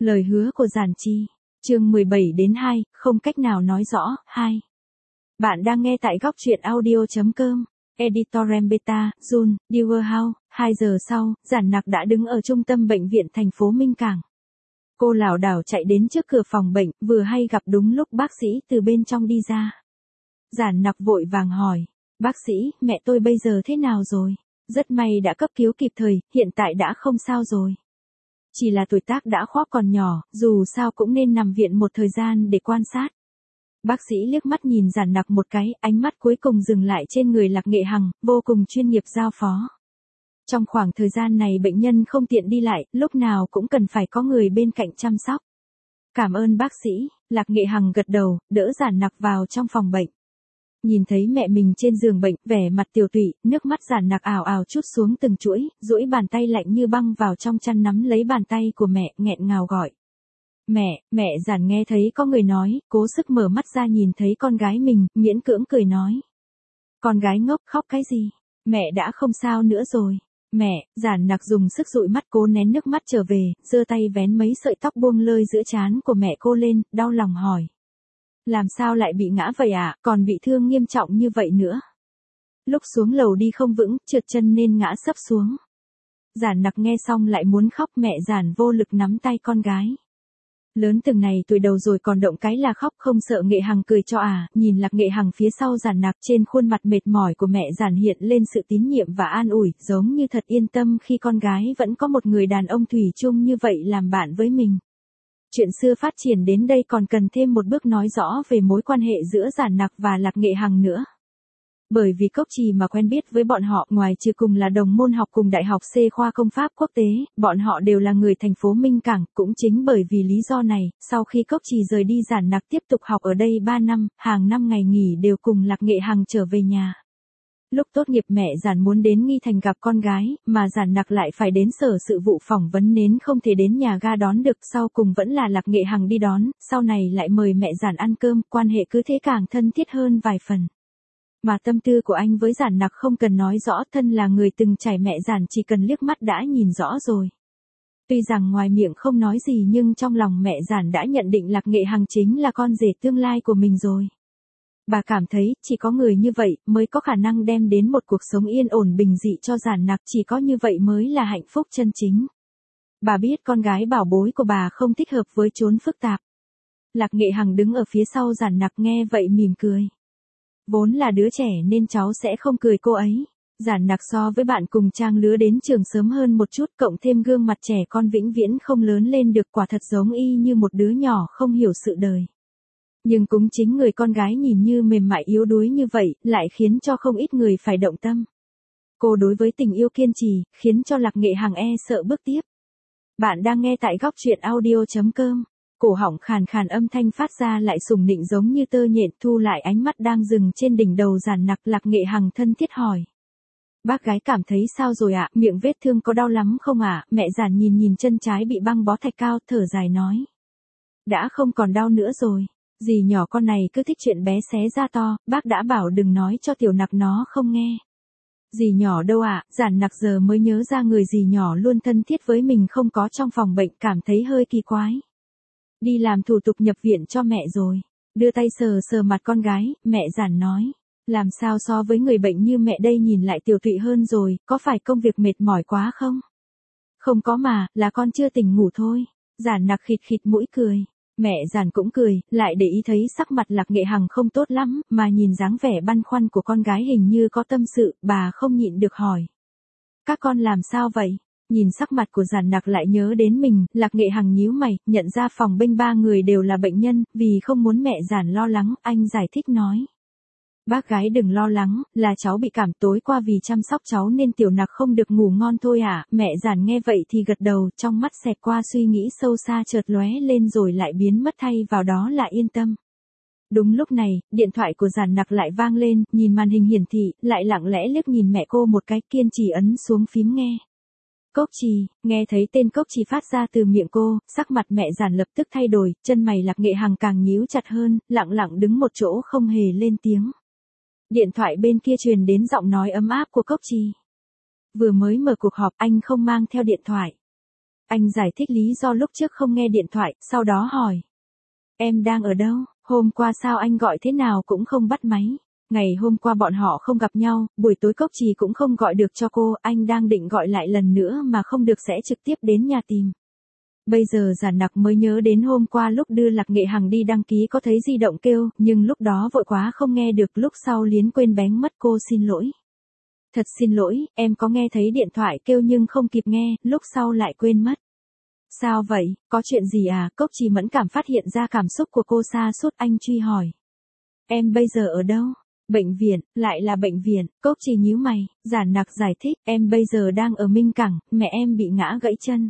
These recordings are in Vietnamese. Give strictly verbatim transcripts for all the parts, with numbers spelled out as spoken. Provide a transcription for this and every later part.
Lời hứa của Giản Chi, chương mười bảy đến hai, không cách nào nói rõ, hai. Bạn đang nghe tại góc truyện audio.com, Editorem Beta, June, Dewar House. Hai giờ sau, Giản Nặc đã đứng ở trung tâm bệnh viện thành phố Minh Cảng. Cô lảo đảo chạy đến trước cửa phòng bệnh, vừa hay gặp đúng lúc bác sĩ từ bên trong đi ra. Giản Nặc vội vàng hỏi, bác sĩ, mẹ tôi bây giờ thế nào rồi? Rất may đã cấp cứu kịp thời, hiện tại đã không sao rồi. Chỉ là tuổi tác đã khoác còn nhỏ, dù sao cũng nên nằm viện một thời gian để quan sát. Bác sĩ liếc mắt nhìn Giản Nặc một cái, ánh mắt cuối cùng dừng lại trên người Lạc Nghệ Hằng, vô cùng chuyên nghiệp giao phó. Trong khoảng thời gian này bệnh nhân không tiện đi lại, lúc nào cũng cần phải có người bên cạnh chăm sóc. Cảm ơn bác sĩ, Lạc Nghệ Hằng gật đầu, đỡ Giản Nặc vào trong phòng bệnh. Nhìn thấy mẹ mình trên giường bệnh, vẻ mặt tiều tụy, nước mắt Giản Nặc ào ào trút xuống từng chuỗi, duỗi bàn tay lạnh như băng vào trong chăn nắm lấy bàn tay của mẹ, nghẹn ngào gọi. Mẹ, mẹ Giản nghe thấy có người nói, cố sức mở mắt ra nhìn thấy con gái mình, miễn cưỡng cười nói. Con gái ngốc khóc cái gì? Mẹ đã không sao nữa rồi. Mẹ, Giản Nặc dùng sức dụi mắt cố nén nước mắt trở về, giơ tay vén mấy sợi tóc buông lơi giữa trán của mẹ cô lên, đau lòng hỏi. Làm sao lại bị ngã vậy ạ, à? Còn bị thương nghiêm trọng như vậy nữa. Lúc xuống lầu đi không vững, trượt chân nên ngã sấp xuống. Giản Nặc nghe xong lại muốn khóc, mẹ Giản vô lực nắm tay con gái. Lớn từng này tuổi đầu rồi còn động cái là khóc, không sợ Nghệ Hằng cười cho à, nhìn Lạc Nghệ Hằng phía sau Giản Nặc, trên khuôn mặt mệt mỏi của mẹ Giản hiện lên sự tín nhiệm và an ủi, giống như thật yên tâm khi con gái vẫn có một người đàn ông thủy chung như vậy làm bạn với mình. Chuyện xưa phát triển đến đây còn cần thêm một bước nói rõ về mối quan hệ giữa Giản Nặc và Lạc Nghệ Hằng nữa. Bởi vì Cốc Trì mà quen biết với bọn họ, ngoài trừ cùng là đồng môn học cùng Đại học C khoa Công pháp Quốc tế, bọn họ đều là người thành phố Minh Cảng, cũng chính bởi vì lý do này, sau khi Cốc Trì rời đi Giản Nặc tiếp tục học ở đây ba năm, hàng năm ngày nghỉ đều cùng Lạc Nghệ Hằng trở về nhà. Lúc tốt nghiệp mẹ Giản muốn đến Nghi Thành gặp con gái, mà Giản Nặc lại phải đến sở sự vụ phỏng vấn nên không thể đến nhà ga đón được, sau cùng vẫn là Lạc Nghệ Hằng đi đón, sau này lại mời mẹ Giản ăn cơm, quan hệ cứ thế càng thân thiết hơn vài phần. Mà tâm tư của anh với Giản Nặc không cần nói rõ, thân là người từng trải mẹ Giản chỉ cần liếc mắt đã nhìn rõ rồi. Tuy rằng ngoài miệng không nói gì nhưng trong lòng mẹ Giản đã nhận định Lạc Nghệ Hằng chính là con rể tương lai của mình rồi. Bà cảm thấy, chỉ có người như vậy, mới có khả năng đem đến một cuộc sống yên ổn bình dị cho Giản Nặc, chỉ có như vậy mới là hạnh phúc chân chính. Bà biết con gái bảo bối của bà không thích hợp với chốn phức tạp. Lạc Nghệ Hằng đứng ở phía sau Giản Nặc nghe vậy mỉm cười. Vốn là đứa trẻ nên cháu sẽ không cười cô ấy. Giản Nặc so với bạn cùng trang lứa đến trường sớm hơn một chút, cộng thêm gương mặt trẻ con vĩnh viễn không lớn lên được, quả thật giống y như một đứa nhỏ không hiểu sự đời. Nhưng cũng chính người con gái nhìn như mềm mại yếu đuối như vậy, lại khiến cho không ít người phải động tâm. Cô đối với tình yêu kiên trì, khiến cho Lạc Nghệ Hằng e sợ bước tiếp. Bạn đang nghe tại góc truyện audio.com. Cổ họng khàn khàn âm thanh phát ra lại sùng nịnh giống như tơ nhện, thu lại ánh mắt đang dừng trên đỉnh đầu Giản Nặc. Lạc Nghệ Hằng thân thiết hỏi. Bác gái cảm thấy sao rồi ạ, miệng vết thương có đau lắm không ạ? Mẹ Giản nhìn nhìn chân trái bị băng bó thạch cao, thở dài nói. Đã không còn đau nữa rồi. Dì nhỏ con này cứ thích chuyện bé xé ra to, bác đã bảo đừng nói cho Tiểu Nặc nó không nghe. Dì nhỏ đâu ạ? Giản Nặc giờ mới nhớ ra người dì nhỏ luôn thân thiết với mình không có trong phòng bệnh, cảm thấy hơi kỳ quái. Đi làm thủ tục nhập viện cho mẹ rồi. Đưa tay sờ sờ mặt con gái, mẹ Giản nói. Làm sao so với người bệnh như mẹ đây nhìn lại tiều tụy hơn rồi, có phải công việc mệt mỏi quá không? Không có mà, là con chưa tỉnh ngủ thôi. Giản Nặc khịt khịt mũi cười. Mẹ Giản cũng cười, lại để ý thấy sắc mặt Lạc Nghệ Hằng không tốt lắm, mà nhìn dáng vẻ băn khoăn của con gái hình như có tâm sự, bà không nhịn được hỏi. Các con làm sao vậy? Nhìn sắc mặt của Giản Nặc lại nhớ đến mình, Lạc Nghệ Hằng nhíu mày, nhận ra phòng bên ba người đều là bệnh nhân, vì không muốn mẹ Giản lo lắng, anh giải thích nói. Bác gái đừng lo lắng, là cháu bị cảm, tối qua vì chăm sóc cháu nên Tiểu Nặc không được ngủ ngon thôi à. Mẹ Giản nghe vậy thì gật đầu, trong mắt xẹt qua suy nghĩ sâu xa chợt lóe lên rồi lại biến mất, thay vào đó là yên tâm. Đúng lúc này, điện thoại của Giản Nặc lại vang lên, nhìn màn hình hiển thị, lại lặng lẽ liếc nhìn mẹ cô một cái, kiên trì ấn xuống phím nghe. Cốc Trì, nghe thấy tên Cốc Trì phát ra từ miệng cô, sắc mặt mẹ Giản lập tức thay đổi, chân mày Lạc Nghệ Hằng càng nhíu chặt hơn, lặng lặng đứng một chỗ không hề lên tiếng. Điện thoại bên kia truyền đến giọng nói ấm áp của Cốc Trì. Vừa mới mở cuộc họp, anh không mang theo điện thoại. Anh giải thích lý do lúc trước không nghe điện thoại, sau đó hỏi. Em đang ở đâu? Hôm qua sao anh gọi thế nào cũng không bắt máy. Ngày hôm qua bọn họ không gặp nhau, buổi tối Cốc Trì cũng không gọi được cho cô, anh đang định gọi lại lần nữa mà không được sẽ trực tiếp đến nhà tìm. Bây giờ Giản Nặc mới nhớ đến hôm qua lúc đưa Lạc Nghệ Hằng đi đăng ký có thấy di động kêu, nhưng lúc đó vội quá không nghe được, lúc sau liến quên bén mất. Cô xin lỗi. Thật xin lỗi, em có nghe thấy điện thoại kêu nhưng không kịp nghe, lúc sau lại quên mất. Sao vậy, có chuyện gì à? Cốc Trì mẫn cảm phát hiện ra cảm xúc của cô sa sút, anh truy hỏi. Em bây giờ ở đâu? Bệnh viện, lại là bệnh viện. Cốc Trì nhíu mày, Giản Nặc giải thích, em bây giờ đang ở Minh Cảng, mẹ em bị ngã gãy chân.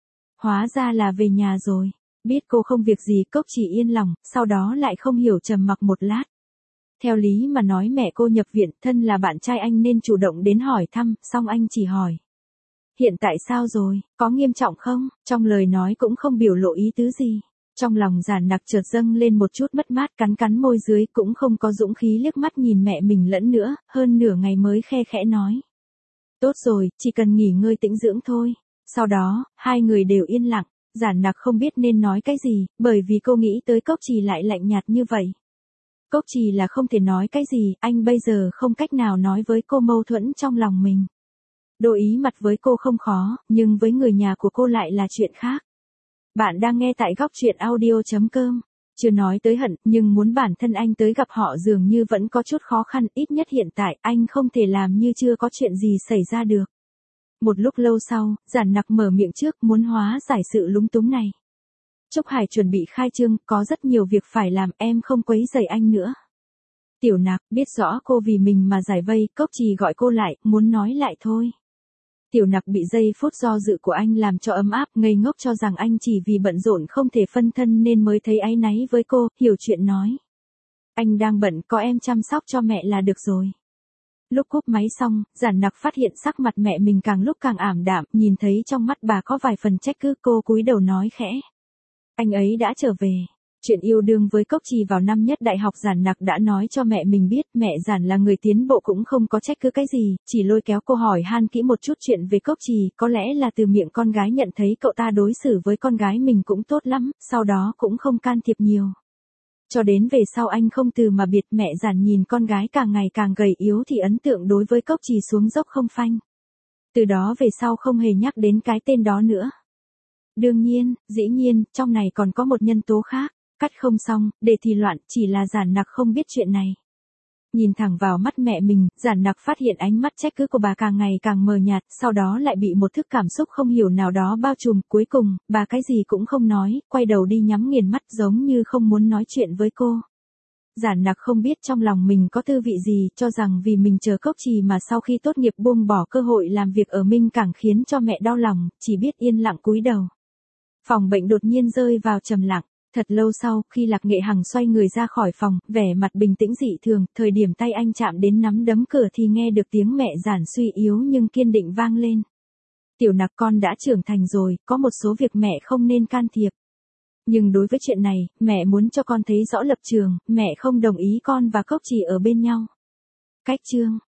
Hóa ra là về nhà rồi. Biết cô không việc gì, Cốc Trì yên lòng, sau đó lại không hiểu trầm mặc một lát. Theo lý mà nói mẹ cô nhập viện, thân là bạn trai anh nên chủ động đến hỏi thăm, song anh chỉ hỏi. Hiện tại sao rồi, có nghiêm trọng không? Trong lời nói cũng không biểu lộ ý tứ gì. Trong lòng Giản Nặc chợt dâng lên một chút mất mát, cắn cắn môi dưới, cũng không có dũng khí liếc mắt nhìn mẹ mình lẫn nữa, hơn nửa ngày mới khe khẽ nói. Tốt rồi, chỉ cần nghỉ ngơi tĩnh dưỡng thôi. Sau đó, hai người đều yên lặng, Giản Nặc không biết nên nói cái gì, bởi vì cô nghĩ tới Cốc Trì lại lạnh nhạt như vậy. Cốc Trì là không thể nói cái gì, anh bây giờ không cách nào nói với cô mâu thuẫn trong lòng mình. Đổi ý mặt với cô không khó, nhưng với người nhà của cô lại là chuyện khác. Bạn đang nghe tại góc truyện audio chấm com. Chưa nói tới hận, nhưng muốn bản thân anh tới gặp họ dường như vẫn có chút khó khăn, ít nhất hiện tại anh không thể làm như chưa có chuyện gì xảy ra được. Một lúc lâu sau, Giản Nặc mở miệng trước, muốn hóa giải sự lúng túng này. Trúc Hải chuẩn bị khai trương, có rất nhiều việc phải làm, em không quấy rầy anh nữa. Tiểu Nặc biết rõ cô vì mình mà giải vây, Cốc Trì gọi cô lại, muốn nói lại thôi. Tiểu Nặc bị giây phút do dự của anh làm cho ấm áp, ngây ngốc cho rằng anh chỉ vì bận rộn không thể phân thân nên mới thấy áy náy với cô, hiểu chuyện nói. Anh đang bận, có em chăm sóc cho mẹ là được rồi. Lúc cúp máy xong, Giản Nặc phát hiện sắc mặt mẹ mình càng lúc càng ảm đạm, nhìn thấy trong mắt bà có vài phần trách cứ, cô cúi đầu nói khẽ. Anh ấy đã trở về. Chuyện yêu đương với Cốc Trì vào năm nhất đại học Giản Nặc đã nói cho mẹ mình biết, mẹ Giản là người tiến bộ cũng không có trách cứ cái gì, chỉ lôi kéo cô hỏi han kỹ một chút chuyện về Cốc Trì, có lẽ là từ miệng con gái nhận thấy cậu ta đối xử với con gái mình cũng tốt lắm, sau đó cũng không can thiệp nhiều. Cho đến về sau anh không từ mà biệt, mẹ Giản nhìn con gái càng ngày càng gầy yếu thì ấn tượng đối với Cốc Trì xuống dốc không phanh. Từ đó về sau không hề nhắc đến cái tên đó nữa. Đương nhiên, dĩ nhiên, trong này còn có một nhân tố khác. Cắt không xong, để thì loạn, chỉ là Giản Nặc không biết chuyện này. Nhìn thẳng vào mắt mẹ mình, Giản Nặc phát hiện ánh mắt trách cứ của bà càng ngày càng mờ nhạt, sau đó lại bị một thức cảm xúc không hiểu nào đó bao trùm, cuối cùng, bà cái gì cũng không nói, quay đầu đi nhắm nghiền mắt giống như không muốn nói chuyện với cô. Giản Nặc không biết trong lòng mình có tư vị gì, cho rằng vì mình chờ Cốc Trì mà sau khi tốt nghiệp buông bỏ cơ hội làm việc ở Minh Cảng khiến cho mẹ đau lòng, chỉ biết yên lặng cúi đầu. Phòng bệnh đột nhiên rơi vào trầm lặng. Thật lâu sau, khi Lạc Nghệ Hằng xoay người ra khỏi phòng, vẻ mặt bình tĩnh dị thường, thời điểm tay anh chạm đến nắm đấm cửa thì nghe được tiếng mẹ Giản suy yếu nhưng kiên định vang lên. Tiểu Nặc, con đã trưởng thành rồi, có một số việc mẹ không nên can thiệp. Nhưng đối với chuyện này, mẹ muốn cho con thấy rõ lập trường, mẹ không đồng ý con và Cốc Trì ở bên nhau. Cách chương,